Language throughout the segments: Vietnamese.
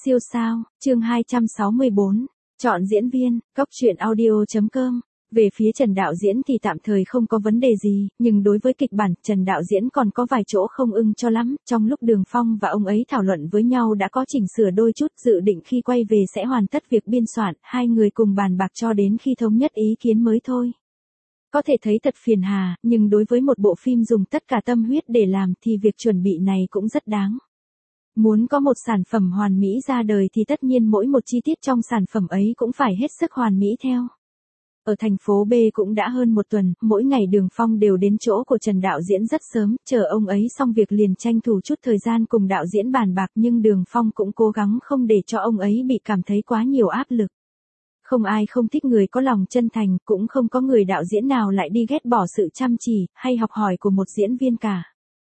Siêu sao, chương 264, chọn diễn viên, góc truyện audio.com. Về phía Trần đạo diễn thì tạm thời không có vấn đề gì, nhưng đối với kịch bản, Trần đạo diễn còn có vài chỗ không ưng cho lắm. Trong lúc Đường Phong và ông ấy thảo luận với nhau đã có chỉnh sửa đôi chút, dự định khi quay về sẽ hoàn tất việc biên soạn, hai người cùng bàn bạc cho đến khi thống nhất ý kiến mới thôi. Có thể thấy thật phiền hà, nhưng đối với một bộ phim dùng tất cả tâm huyết để làm thì việc chuẩn bị này cũng rất đáng. Muốn có một sản phẩm hoàn mỹ ra đời thì tất nhiên mỗi một chi tiết trong sản phẩm ấy cũng phải hết sức hoàn mỹ theo. Ở thành phố B cũng đã hơn một tuần, mỗi ngày Đường Phong đều đến chỗ của Trần đạo diễn rất sớm, chờ ông ấy xong việc liền tranh thủ chút thời gian cùng đạo diễn bàn bạc, nhưng Đường Phong cũng cố gắng không để cho ông ấy bị cảm thấy quá nhiều áp lực. Không ai không thích người có lòng chân thành, cũng không có người đạo diễn nào lại đi ghét bỏ sự chăm chỉ hay học hỏi của một diễn viên cả.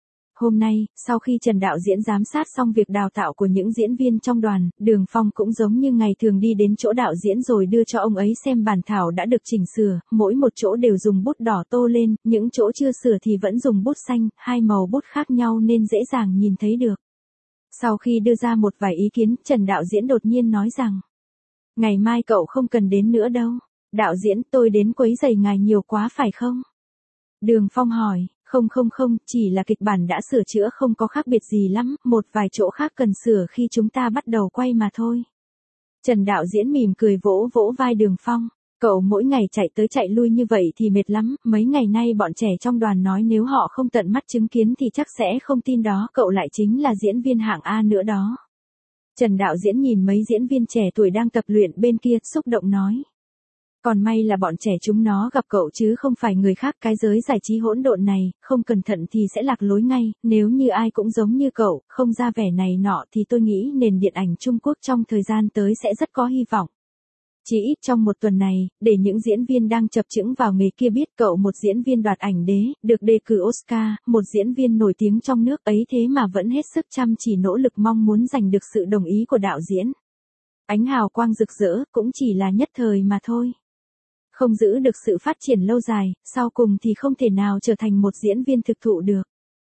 Hôm nay, sau khi Trần đạo diễn giám sát xong việc đào tạo của những diễn viên trong đoàn, Đường Phong cũng giống như ngày thường đi đến chỗ đạo diễn rồi đưa cho ông ấy xem bản thảo đã được chỉnh sửa, mỗi một chỗ đều dùng bút đỏ tô lên, những chỗ chưa sửa thì vẫn dùng bút xanh, hai màu bút khác nhau nên dễ dàng nhìn thấy được. Sau khi đưa ra một vài ý kiến, Trần đạo diễn đột nhiên nói rằng: "Ngày mai cậu không cần đến nữa đâu. Đạo diễn, tôi đến quấy rầy ngài nhiều quá phải không?" Đường Phong hỏi: Không, chỉ là kịch bản đã sửa chữa không có khác biệt gì lắm, một vài chỗ khác cần sửa khi chúng ta bắt đầu quay mà thôi." Trần đạo diễn mỉm cười vỗ vỗ vai Đường Phong: "Cậu mỗi ngày chạy tới chạy lui như vậy thì mệt lắm, mấy ngày nay bọn trẻ trong đoàn nói nếu họ không tận mắt chứng kiến thì chắc sẽ không tin đó, cậu lại chính là diễn viên hạng A nữa đó." Trần đạo diễn nhìn mấy diễn viên trẻ tuổi đang tập luyện bên kia, xúc động nói: "Còn may là bọn trẻ chúng nó gặp cậu chứ không phải người khác, cái giới giải trí hỗn độn này, không cẩn thận thì sẽ lạc lối ngay, nếu như ai cũng giống như cậu, không ra vẻ này nọ thì tôi nghĩ nền điện ảnh Trung Quốc trong thời gian tới sẽ rất có hy vọng. Chỉ ít trong một tuần này, để những diễn viên đang chập chững vào nghề kia biết cậu một diễn viên đoạt ảnh đế, được đề cử Oscar, một diễn viên nổi tiếng trong nước ấy thế mà vẫn hết sức chăm chỉ nỗ lực mong muốn giành được sự đồng ý của đạo diễn. Ánh hào quang rực rỡ, cũng chỉ là nhất thời mà thôi. Không giữ được sự phát triển lâu dài, sau cùng thì không thể nào trở thành một diễn viên thực thụ được."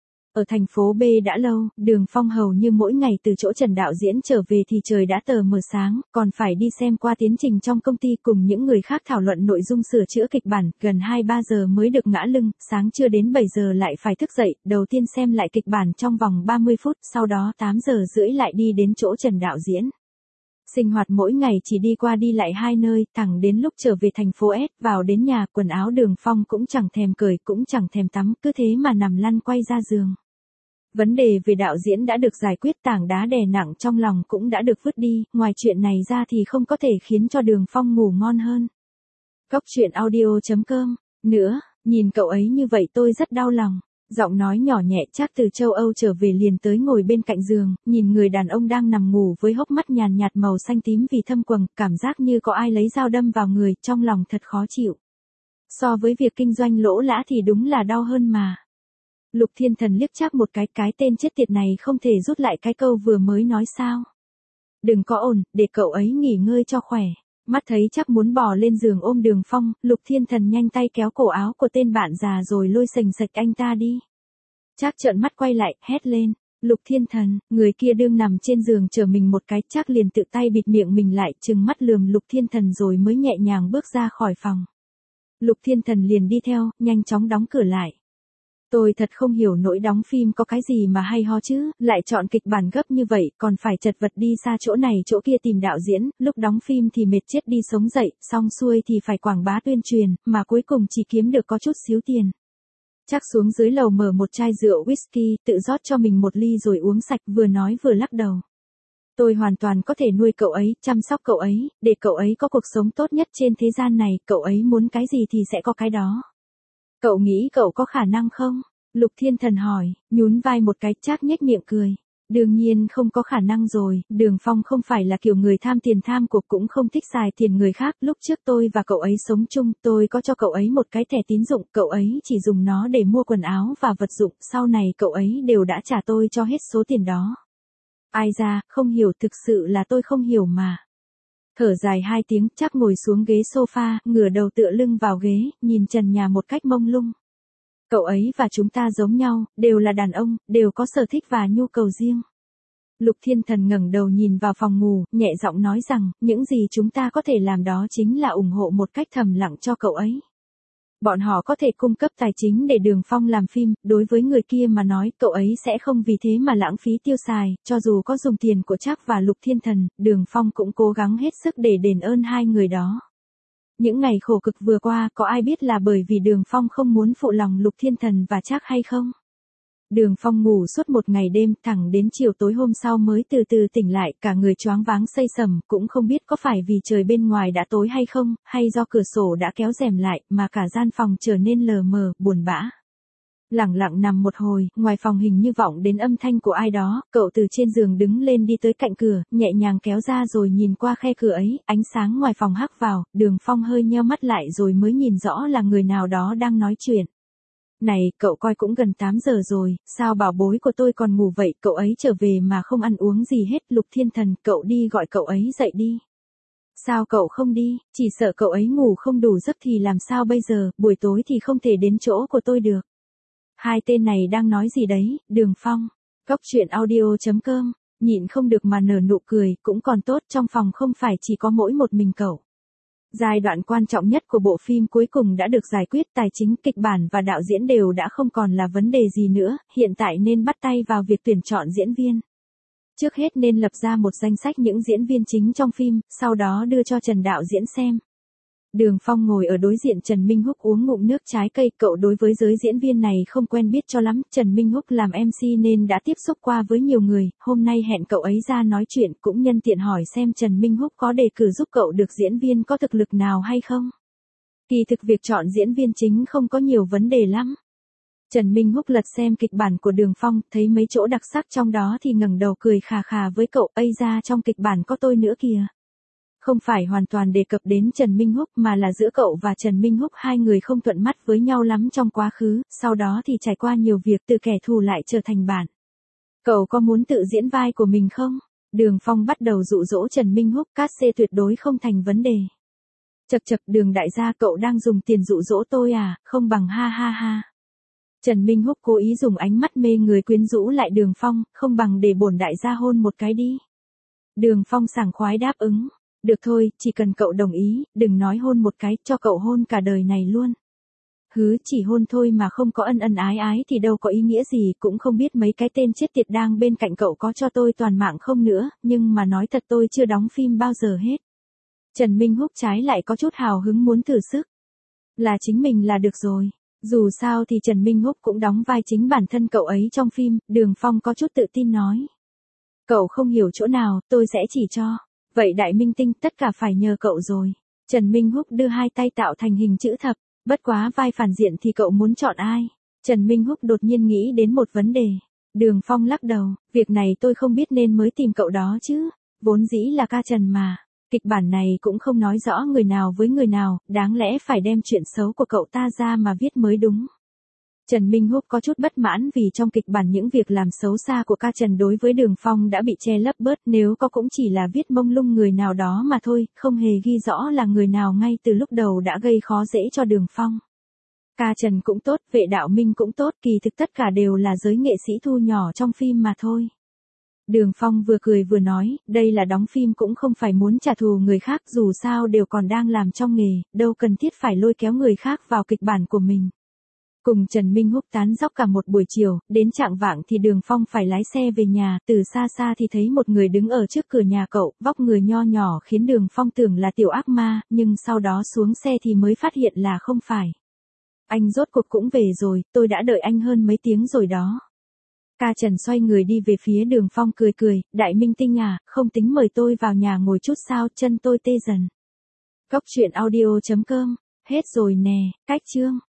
Ở thành phố B đã lâu, Đường Phong hầu như mỗi ngày từ chỗ Trần đạo diễn trở về thì trời đã tờ mờ sáng, còn phải đi xem qua tiến trình trong công ty cùng những người khác thảo luận nội dung sửa chữa kịch bản, gần 2-3 giờ mới được ngã lưng, sáng chưa đến 7 giờ lại phải thức dậy, đầu tiên xem lại kịch bản trong vòng 30 phút, sau đó 8 giờ rưỡi lại đi đến chỗ Trần đạo diễn. Sinh hoạt mỗi ngày chỉ đi qua đi lại hai nơi, thẳng đến lúc trở về thành phố S, vào đến nhà, quần áo Đường Phong cũng chẳng thèm cởi, cũng chẳng thèm tắm, cứ thế mà nằm lăn quay ra giường. Vấn đề về đạo diễn đã được giải quyết, tảng đá đè nặng trong lòng cũng đã được vứt đi, ngoài chuyện này ra thì không có thể khiến cho Đường Phong ngủ ngon hơn. Góc truyện audio.com. Nữa, nhìn cậu ấy như vậy tôi rất đau lòng. Giọng nói nhỏ nhẹ chắc từ châu Âu trở về liền tới ngồi bên cạnh giường, nhìn người đàn ông đang nằm ngủ với hốc mắt nhàn nhạt màu xanh tím vì thâm quầng, cảm giác như có ai lấy dao đâm vào người, trong lòng thật khó chịu. So với việc kinh doanh lỗ lã thì đúng là đau hơn mà. Lục Thiên Thần liếc chắc một cái tên chết tiệt này không thể rút lại cái câu vừa mới nói sao. "Đừng có ồn, để cậu ấy nghỉ ngơi cho khỏe." Mắt thấy chắc muốn bò lên giường ôm Đường Phong, Lục Thiên Thần nhanh tay kéo cổ áo của tên bạn già rồi lôi sành sạch anh ta đi. Trác trợn mắt quay lại, hét lên: "Lục Thiên Thần!" Người kia đương nằm trên giường chờ mình một cái, Trác liền tự tay bịt miệng mình lại, trừng mắt lườm Lục Thiên Thần rồi mới nhẹ nhàng bước ra khỏi phòng. Lục Thiên Thần liền đi theo, nhanh chóng đóng cửa lại. "Tôi thật không hiểu nỗi đóng phim có cái gì mà hay ho chứ, lại chọn kịch bản gấp như vậy, còn phải chật vật đi xa chỗ này chỗ kia tìm đạo diễn, lúc đóng phim thì mệt chết đi sống dậy, xong xuôi thì phải quảng bá tuyên truyền, mà cuối cùng chỉ kiếm được có chút xíu tiền." Chắc xuống dưới lầu mở một chai rượu whisky, tự rót cho mình một ly rồi uống sạch, vừa nói vừa lắc đầu. "Tôi hoàn toàn có thể nuôi cậu ấy, chăm sóc cậu ấy, để cậu ấy có cuộc sống tốt nhất trên thế gian này, cậu ấy muốn cái gì thì sẽ có cái đó. Cậu nghĩ cậu có khả năng không?" Lục Thiên Thần hỏi, nhún vai một cái, Trác nhếch miệng cười. "Đương nhiên không có khả năng rồi, Đường Phong không phải là kiểu người tham tiền tham cuộc, cũng không thích xài tiền người khác, lúc trước tôi và cậu ấy sống chung, tôi có cho cậu ấy một cái thẻ tín dụng, cậu ấy chỉ dùng nó để mua quần áo và vật dụng, sau này cậu ấy đều đã trả tôi cho hết số tiền đó." "Ai da, không hiểu, thực sự là tôi không hiểu mà." Thở dài 2 tiếng, Trác ngồi xuống ghế sofa, ngửa đầu tựa lưng vào ghế, nhìn trần nhà một cách mông lung. "Cậu ấy và chúng ta giống nhau, đều là đàn ông, đều có sở thích và nhu cầu riêng." Lục Thiên Thần ngẩng đầu nhìn vào phòng ngủ, nhẹ giọng nói rằng, những gì chúng ta có thể làm đó chính là ủng hộ một cách thầm lặng cho cậu ấy. Bọn họ có thể cung cấp tài chính để Đường Phong làm phim, đối với người kia mà nói, cậu ấy sẽ không vì thế mà lãng phí tiêu xài, cho dù có dùng tiền của Trác và Lục Thiên Thần, Đường Phong cũng cố gắng hết sức để đền ơn hai người đó. Những ngày khổ cực vừa qua, có ai biết là bởi vì Đường Phong không muốn phụ lòng Lục Thiên Thần và Trác hay không? Đường Phong ngủ suốt một ngày đêm, thẳng đến chiều tối hôm sau mới từ từ tỉnh lại, cả người choáng váng xây sầm, cũng không biết có phải vì trời bên ngoài đã tối hay không, hay do cửa sổ đã kéo rèm lại, mà cả gian phòng trở nên lờ mờ, buồn bã. Lẳng lặng nằm một hồi, ngoài phòng hình như vọng đến âm thanh của ai đó, cậu từ trên giường đứng lên đi tới cạnh cửa, nhẹ nhàng kéo ra rồi nhìn qua khe cửa ấy, ánh sáng ngoài phòng hắt vào, Đường Phong hơi nheo mắt lại rồi mới nhìn rõ là người nào đó đang nói chuyện. Này, cậu coi cũng gần 8 giờ rồi, sao bảo bối của tôi còn ngủ vậy, cậu ấy trở về mà không ăn uống gì hết, Lục Thiên Thần, cậu đi gọi cậu ấy dậy đi. Sao cậu không đi, chỉ sợ cậu ấy ngủ không đủ giấc thì làm sao bây giờ, buổi tối thì không thể đến chỗ của tôi được. Hai tên này đang nói gì đấy, Đường Phong. Góc truyện audio.com, nhịn không được mà nở nụ cười, cũng còn tốt, trong phòng không phải chỉ có mỗi một mình cậu. Giai đoạn quan trọng nhất của bộ phim cuối cùng đã được giải quyết, tài chính, kịch bản và đạo diễn đều đã không còn là vấn đề gì nữa, hiện tại nên bắt tay vào việc tuyển chọn diễn viên. Trước hết nên lập ra một danh sách những diễn viên chính trong phim, sau đó đưa cho Trần đạo diễn xem. Đường Phong ngồi ở đối diện Trần Minh Húc uống ngụm nước trái cây, cậu đối với giới diễn viên này không quen biết cho lắm, Trần Minh Húc làm MC nên đã tiếp xúc qua với nhiều người, hôm nay hẹn cậu ấy ra nói chuyện, cũng nhân tiện hỏi xem Trần Minh Húc có đề cử giúp cậu được diễn viên có thực lực nào hay không. Kỳ thực việc chọn diễn viên chính không có nhiều vấn đề lắm. Trần Minh Húc lật xem kịch bản của Đường Phong, thấy mấy chỗ đặc sắc trong đó thì ngẩng đầu cười khà khà với cậu, ây ra trong kịch bản có tôi nữa kìa. Không phải hoàn toàn đề cập đến Trần Minh Húc mà là giữa cậu và Trần Minh Húc hai người không thuận mắt với nhau lắm trong quá khứ, sau đó thì trải qua nhiều việc từ kẻ thù lại trở thành bạn. Cậu có muốn tự diễn vai của mình không? Đường Phong bắt đầu dụ dỗ Trần Minh Húc, cát xê tuyệt đối không thành vấn đề. Chậc chậc, Đường đại gia, cậu đang dùng tiền dụ dỗ tôi à, không bằng ha ha ha. Trần Minh Húc cố ý dùng ánh mắt mê người quyến rũ lại Đường Phong, không bằng để bổn đại gia hôn một cái đi. Đường Phong sảng khoái đáp ứng. Được thôi, chỉ cần cậu đồng ý, đừng nói hôn một cái, cho cậu hôn cả đời này luôn. Hứ, chỉ hôn thôi mà không có ân ân ái ái thì đâu có ý nghĩa gì, cũng không biết mấy cái tên chết tiệt đang bên cạnh cậu có cho tôi toàn mạng không nữa, nhưng mà nói thật tôi chưa đóng phim bao giờ hết. Trần Minh Húc trái lại có chút hào hứng muốn thử sức. Là chính mình là được rồi. Dù sao thì Trần Minh Húc cũng đóng vai chính bản thân cậu ấy trong phim, Đường Phong có chút tự tin nói. Cậu không hiểu chỗ nào, tôi sẽ chỉ cho. Vậy đại minh tinh, tất cả phải nhờ cậu rồi. Trần Minh Húc đưa hai tay tạo thành hình chữ thập, bất quá vai phản diện thì cậu muốn chọn ai? Trần Minh Húc đột nhiên nghĩ đến một vấn đề. Đường Phong lắc đầu, việc này tôi không biết nên mới tìm cậu đó chứ, vốn dĩ là ca Trần mà. Kịch bản này cũng không nói rõ người nào với người nào, đáng lẽ phải đem chuyện xấu của cậu ta ra mà viết mới đúng. Trần Minh Húc có chút bất mãn vì trong kịch bản những việc làm xấu xa của ca Trần đối với Đường Phong đã bị che lấp bớt, nếu có cũng chỉ là viết mông lung người nào đó mà thôi, không hề ghi rõ là người nào ngay từ lúc đầu đã gây khó dễ cho Đường Phong. Ca Trần cũng tốt, Vệ Đạo Minh cũng tốt, kỳ thực tất cả đều là giới nghệ sĩ thu nhỏ trong phim mà thôi. Đường Phong vừa cười vừa nói, đây là đóng phim cũng không phải muốn trả thù người khác, dù sao đều còn đang làm trong nghề, đâu cần thiết phải lôi kéo người khác vào kịch bản của mình. Cùng Trần Minh Húc tán dóc cả một buổi chiều, đến chạng vạng thì Đường Phong phải lái xe về nhà, từ xa xa thì thấy một người đứng ở trước cửa nhà cậu, vóc người nho nhỏ khiến Đường Phong tưởng là tiểu ác ma, nhưng sau đó xuống xe thì mới phát hiện là không phải. Anh rốt cuộc cũng về rồi, tôi đã đợi anh hơn mấy tiếng rồi đó. Ca Trần xoay người đi về phía Đường Phong cười cười, đại minh tinh à, không tính mời tôi vào nhà ngồi chút sao, chân tôi tê dần. Góc truyện audio.com, hết rồi nè, cách chương.